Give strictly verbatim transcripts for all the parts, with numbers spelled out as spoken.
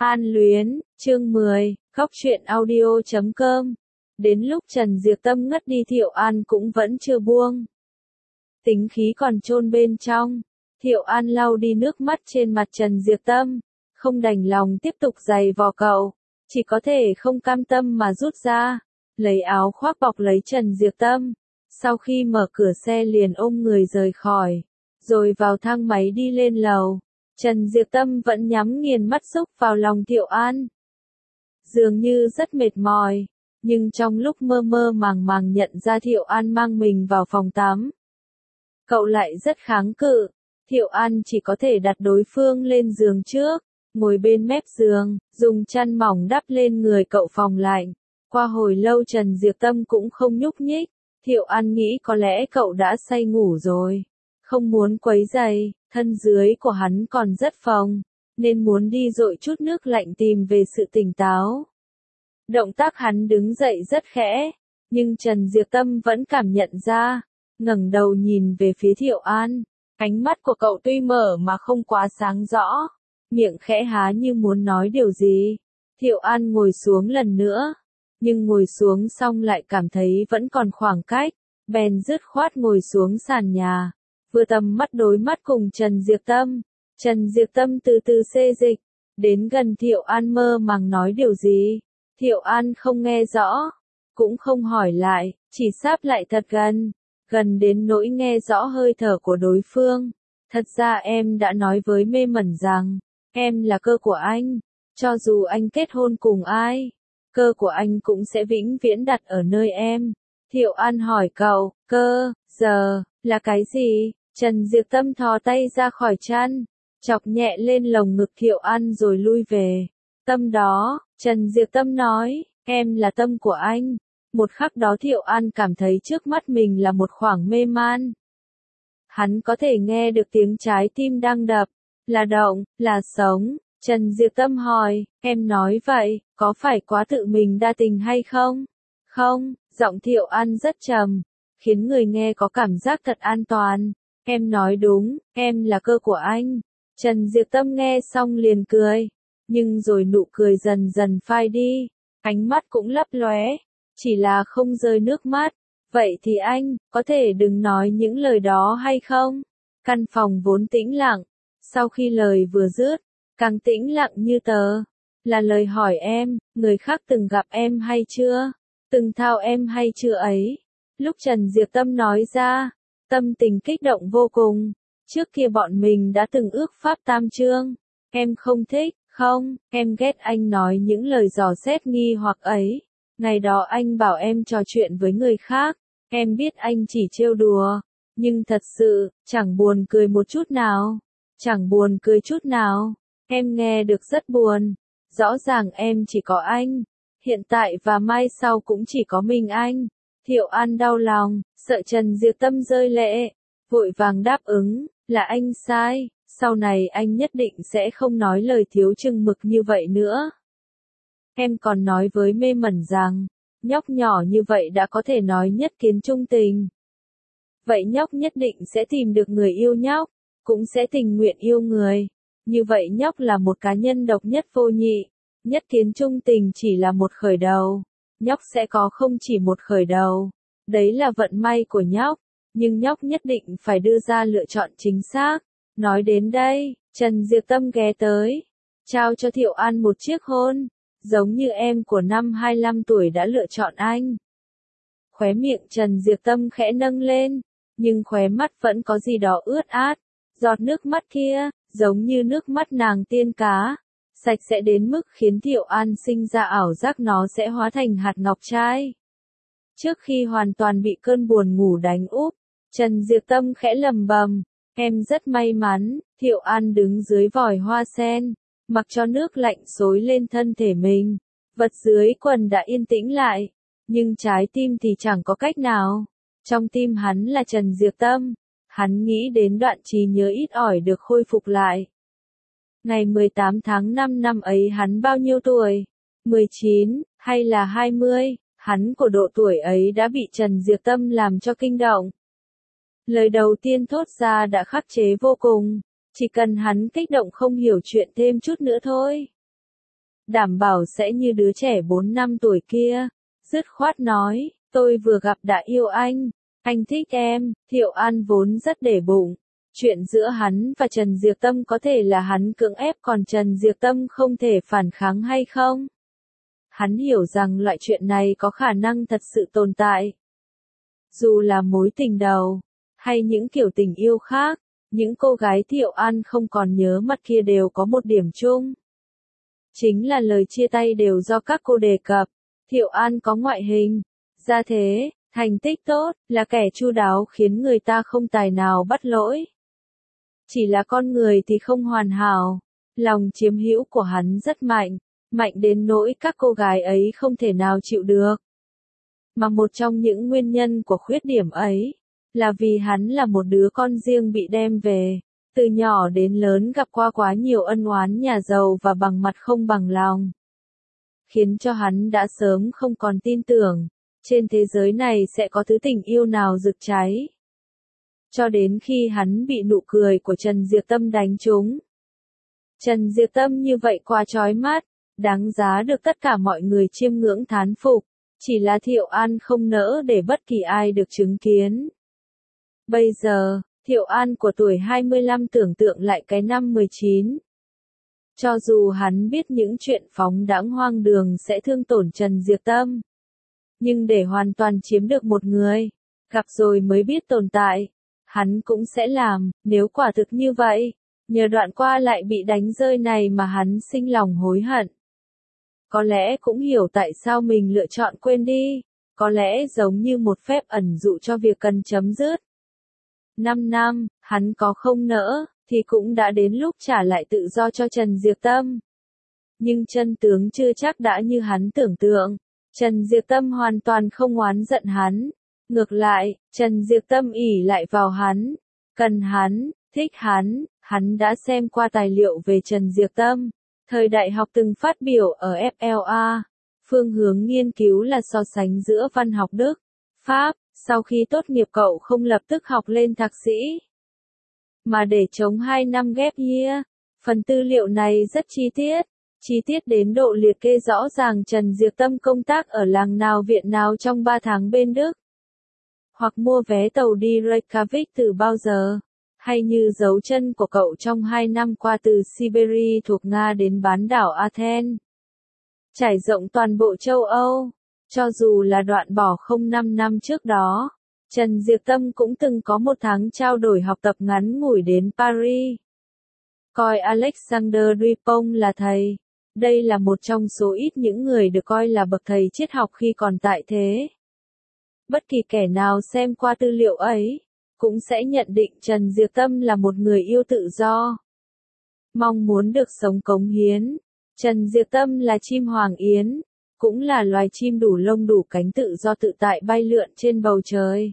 An Luyến, chương mười, Góc truyện audio chấm com. Đến lúc Trần Diệp Tâm ngất đi Thiệu An cũng vẫn chưa buông. Tính khí còn chôn bên trong. Thiệu An lau đi nước mắt trên mặt Trần Diệp Tâm, không đành lòng tiếp tục giày vò cậu, chỉ có thể không cam tâm mà rút ra, lấy áo khoác bọc lấy Trần Diệp Tâm. Sau khi mở cửa xe liền ôm người rời khỏi, rồi vào thang máy đi lên lầu. Trần Diệp Tâm vẫn nhắm nghiền mắt xúc vào lòng Thiệu An. Dường như rất mệt mỏi, nhưng trong lúc mơ mơ màng màng nhận ra Thiệu An mang mình vào phòng tắm. Cậu lại rất kháng cự, Thiệu An chỉ có thể đặt đối phương lên giường trước, ngồi bên mép giường, dùng chăn mỏng đắp lên người cậu phòng lạnh. Qua hồi lâu Trần Diệp Tâm cũng không nhúc nhích, Thiệu An nghĩ có lẽ cậu đã say ngủ rồi, không muốn quấy rầy. Thân dưới của hắn còn rất phồng, nên muốn đi dội chút nước lạnh tìm về sự tỉnh táo. Động tác hắn đứng dậy rất khẽ, nhưng Trần Diệp Tâm vẫn cảm nhận ra, ngẩng đầu nhìn về phía Thiệu An. Ánh mắt của cậu tuy mở mà không quá sáng rõ, miệng khẽ há như muốn nói điều gì. Thiệu An ngồi xuống lần nữa, nhưng ngồi xuống xong lại cảm thấy vẫn còn khoảng cách, bèn dứt khoát ngồi xuống sàn nhà. Vừa tầm mắt đối mắt cùng Trần Diệp Tâm, Trần Diệp Tâm từ từ xê dịch, đến gần Thiệu An mơ màng nói điều gì. Thiệu An không nghe rõ, cũng không hỏi lại, chỉ sáp lại thật gần, gần đến nỗi nghe rõ hơi thở của đối phương. Thật ra em đã nói với Mê Mẩn rằng, em là cơ của anh, cho dù anh kết hôn cùng ai, cơ của anh cũng sẽ vĩnh viễn đặt ở nơi em. Thiệu An hỏi cậu, cơ, giờ, là cái gì? Trần Diệp Tâm thò tay ra khỏi chăn, chọc nhẹ lên lồng ngực Thiệu An rồi lui về. Tâm đó, Trần Diệp Tâm nói, em là tâm của anh. Một khắc đó Thiệu An cảm thấy trước mắt mình là một khoảng mê man. Hắn có thể nghe được tiếng trái tim đang đập, là động, là sống. Trần Diệp Tâm hỏi, em nói vậy, có phải quá tự mình đa tình hay không? Không, giọng Thiệu An rất trầm, khiến người nghe có cảm giác thật an toàn. Em nói đúng, em là cơ của anh. Trần Diệp Tâm nghe xong liền cười, nhưng rồi nụ cười dần dần phai đi, ánh mắt cũng lấp lóe, chỉ là không rơi nước mắt. Vậy thì anh, có thể đừng nói những lời đó hay không? Căn phòng vốn tĩnh lặng, sau khi lời vừa dứt, càng tĩnh lặng như tờ. Là lời hỏi em, người khác từng gặp em hay chưa? Từng thao em hay chưa ấy? Lúc Trần Diệp Tâm nói ra, tâm tình kích động vô cùng. Trước kia bọn mình đã từng ước pháp tam chương. Em không thích, không, em ghét anh nói những lời dò xét nghi hoặc ấy. Ngày đó anh bảo em trò chuyện với người khác. Em biết anh chỉ trêu đùa. Nhưng thật sự, chẳng buồn cười một chút nào. Chẳng buồn cười chút nào. Em nghe được rất buồn. Rõ ràng em chỉ có anh. Hiện tại và mai sau cũng chỉ có mình anh. Thiệu An đau lòng, sợ Trần Diệp Tâm rơi lệ, vội vàng đáp ứng, là anh sai, sau này anh nhất định sẽ không nói lời thiếu chừng mực như vậy nữa. Em còn nói với Mê Mẩn rằng, nhóc nhỏ như vậy đã có thể nói nhất kiến trung tình. Vậy nhóc nhất định sẽ tìm được người yêu nhóc, cũng sẽ tình nguyện yêu người. Như vậy nhóc là một cá nhân độc nhất vô nhị, nhất kiến trung tình chỉ là một khởi đầu. Nhóc sẽ có không chỉ một khởi đầu, đấy là vận may của nhóc, nhưng nhóc nhất định phải đưa ra lựa chọn chính xác. Nói đến đây, Trần Diệp Tâm ghé tới, trao cho Thiệu An một chiếc hôn, giống như em của năm hai mươi lăm tuổi đã lựa chọn anh. Khóe miệng Trần Diệp Tâm khẽ nâng lên, nhưng khóe mắt vẫn có gì đó ướt át, giọt nước mắt kia, giống như nước mắt nàng tiên cá. Sạch sẽ đến mức khiến Thiệu An sinh ra ảo giác nó sẽ hóa thành hạt ngọc trai. Trước khi hoàn toàn bị cơn buồn ngủ đánh úp, Trần Diệp Tâm khẽ lầm bầm, em rất may mắn. Thiệu An đứng dưới vòi hoa sen, mặc cho nước lạnh xối lên thân thể mình. Vật dưới quần đã yên tĩnh lại, nhưng trái tim thì chẳng có cách nào. Trong tim hắn là Trần Diệp Tâm, hắn nghĩ đến đoạn trí nhớ ít ỏi được khôi phục lại. Ngày mười tám tháng năm năm ấy hắn bao nhiêu tuổi? mười chín, hay là hai mươi? Hắn của độ tuổi ấy đã bị Trần Diệp Tâm làm cho kinh động. Lời đầu tiên thốt ra đã khắc chế vô cùng, chỉ cần hắn kích động không hiểu chuyện thêm chút nữa thôi. đảm bảo sẽ như đứa trẻ bốn năm tuổi kia. Dứt khoát nói, tôi vừa gặp đã yêu anh, anh thích em. Thiệu An vốn rất để bụng. Chuyện giữa hắn và Trần Diệp Tâm có thể là hắn cưỡng ép còn Trần Diệp Tâm không thể phản kháng hay không? Hắn hiểu rằng loại chuyện này có khả năng thật sự tồn tại. Dù là mối tình đầu, hay những kiểu tình yêu khác, những cô gái Thiệu An không còn nhớ mặt kia đều có một điểm chung. Chính là lời chia tay đều do các cô đề cập. Thiệu An có ngoại hình, gia thế, thành tích tốt, là kẻ chu đáo khiến người ta không tài nào bắt lỗi. Chỉ là con người thì không hoàn hảo, lòng chiếm hữu của hắn rất mạnh, mạnh đến nỗi các cô gái ấy không thể nào chịu được. Mà một trong những nguyên nhân của khuyết điểm ấy, là vì hắn là một đứa con riêng bị đem về, từ nhỏ đến lớn gặp qua quá nhiều ân oán nhà giàu và bằng mặt không bằng lòng. Khiến cho hắn đã sớm không còn tin tưởng, trên thế giới này sẽ có thứ tình yêu nào rực cháy. Cho đến khi hắn bị nụ cười của Trần Diệp Tâm đánh trúng. Trần Diệp Tâm như vậy quá chói mắt, đáng giá được tất cả mọi người chiêm ngưỡng thán phục, chỉ là Thiệu An không nỡ để bất kỳ ai được chứng kiến. Bây giờ, Thiệu An của tuổi hai mươi lăm tưởng tượng lại cái năm mười chín. Cho dù hắn biết những chuyện phóng đãng hoang đường sẽ thương tổn Trần Diệp Tâm, nhưng để hoàn toàn chiếm được một người, gặp rồi mới biết tồn tại, hắn cũng sẽ làm. Nếu quả thực như vậy, nhờ đoạn qua lại bị đánh rơi này mà hắn sinh lòng hối hận. Có lẽ cũng hiểu tại sao mình lựa chọn quên đi, có lẽ giống như một phép ẩn dụ cho việc cần chấm dứt. Năm năm, hắn có không nỡ, thì cũng đã đến lúc trả lại tự do cho Trần Diệp Tâm. Nhưng chân tướng chưa chắc đã như hắn tưởng tượng. Trần Diệp Tâm hoàn toàn không oán giận hắn. Ngược lại, Trần Diệp Tâm ỷ lại vào hắn, cần hắn, thích hắn. Hắn đã xem qua tài liệu về Trần Diệp Tâm. Thời đại học từng phát biểu ở ép lờ a. Phương hướng nghiên cứu là so sánh giữa văn học Đức, Pháp. Sau khi tốt nghiệp cậu không lập tức học lên thạc sĩ, mà để chống hai năm gap year. Phần tư liệu này rất chi tiết, chi tiết đến độ liệt kê rõ ràng Trần Diệp Tâm công tác ở làng nào viện nào trong ba tháng bên Đức, hoặc mua vé tàu đi Reykjavik từ bao giờ, hay như dấu chân của cậu trong hai năm qua từ Siberia thuộc Nga đến bán đảo Athens, trải rộng toàn bộ châu Âu. Cho dù là đoạn bỏ không năm năm trước đó, Trần Diệp Tâm cũng từng có một tháng trao đổi học tập ngắn ngủi đến Paris. Coi Alexander Dupont là thầy. Đây là một trong số ít những người được coi là bậc thầy triết học khi còn tại thế. Bất kỳ kẻ nào xem qua tư liệu ấy, cũng sẽ nhận định Trần Diệp Tâm là một người yêu tự do, mong muốn được sống cống hiến. Trần Diệp Tâm là chim hoàng yến, cũng là loài chim đủ lông đủ cánh tự do tự tại bay lượn trên bầu trời.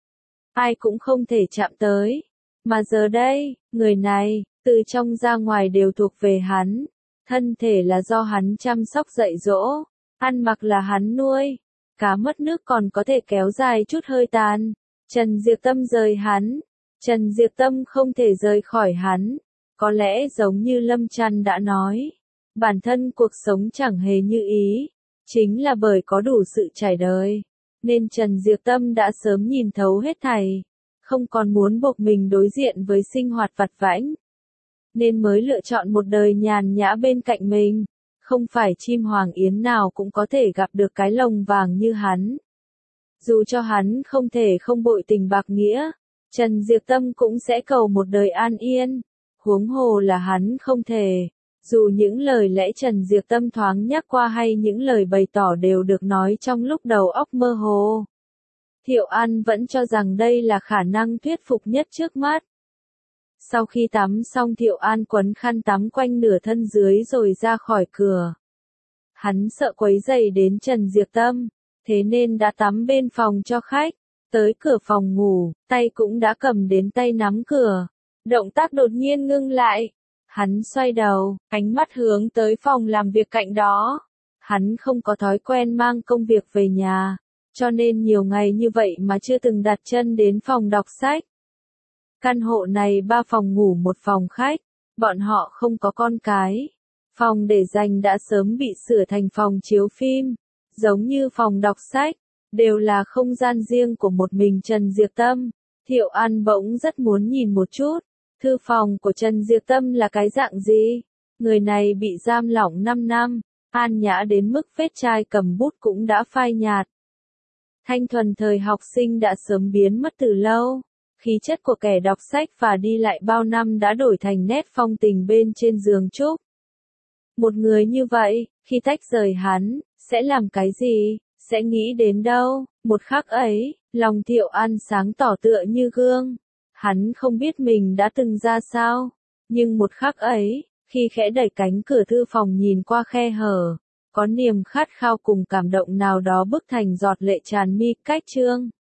Ai cũng không thể chạm tới. Mà giờ đây, người này, từ trong ra ngoài đều thuộc về hắn. Thân thể là do hắn chăm sóc dạy dỗ, ăn mặc là hắn nuôi. Cá mất nước còn có thể kéo dài chút hơi tàn. Trần Diệp Tâm rời hắn. Trần Diệp Tâm không thể rời khỏi hắn. Có lẽ giống như Lâm Trăn đã nói, bản thân cuộc sống chẳng hề như ý. Chính là bởi có đủ sự trải đời, nên Trần Diệp Tâm đã sớm nhìn thấu hết thảy, không còn muốn buộc mình đối diện với sinh hoạt vặt vãnh, nên mới lựa chọn một đời nhàn nhã bên cạnh mình. Không phải chim hoàng yến nào cũng có thể gặp được cái lồng vàng như hắn. Dù cho hắn không thể không bội tình bạc nghĩa, Trần Diệp Tâm cũng sẽ cầu một đời an yên, huống hồ là hắn không thể. Dù những lời lẽ Trần Diệp Tâm thoáng nhắc qua hay những lời bày tỏ đều được nói trong lúc đầu óc mơ hồ, Thiệu An vẫn cho rằng đây là khả năng thuyết phục nhất trước mắt. Sau khi tắm xong Thiệu An quấn khăn tắm quanh nửa thân dưới rồi ra khỏi cửa. Hắn sợ quấy rầy đến Trần Diệp Tâm, thế nên đã tắm bên phòng cho khách. Tới cửa phòng ngủ, tay cũng đã cầm đến tay nắm cửa. Động tác đột nhiên ngưng lại. Hắn xoay đầu, ánh mắt hướng tới phòng làm việc cạnh đó. Hắn không có thói quen mang công việc về nhà, cho nên nhiều ngày như vậy mà chưa từng đặt chân đến phòng đọc sách. Căn hộ này ba phòng ngủ một phòng khách, bọn họ không có con cái. Phòng để dành đã sớm bị sửa thành phòng chiếu phim, giống như phòng đọc sách, đều là không gian riêng của một mình Trần Diệp Tâm. Thiệu An bỗng rất muốn nhìn một chút, thư phòng của Trần Diệp Tâm là cái dạng gì? Người này bị giam lỏng năm năm, an nhã đến mức vết chai cầm bút cũng đã phai nhạt. Thanh thuần thời học sinh đã sớm biến mất từ lâu, khí chất của kẻ đọc sách và đi lại bao năm đã đổi thành nét phong tình bên trên giường trúc. Một người như vậy, khi tách rời hắn, sẽ làm cái gì, sẽ nghĩ đến đâu? Một khắc ấy, lòng Thiệu An sáng tỏ tựa như gương. Hắn không biết mình đã từng ra sao, nhưng một khắc ấy, khi khẽ đẩy cánh cửa thư phòng nhìn qua khe hở, có niềm khát khao cùng cảm động nào đó bức thành giọt lệ tràn mi cách trương.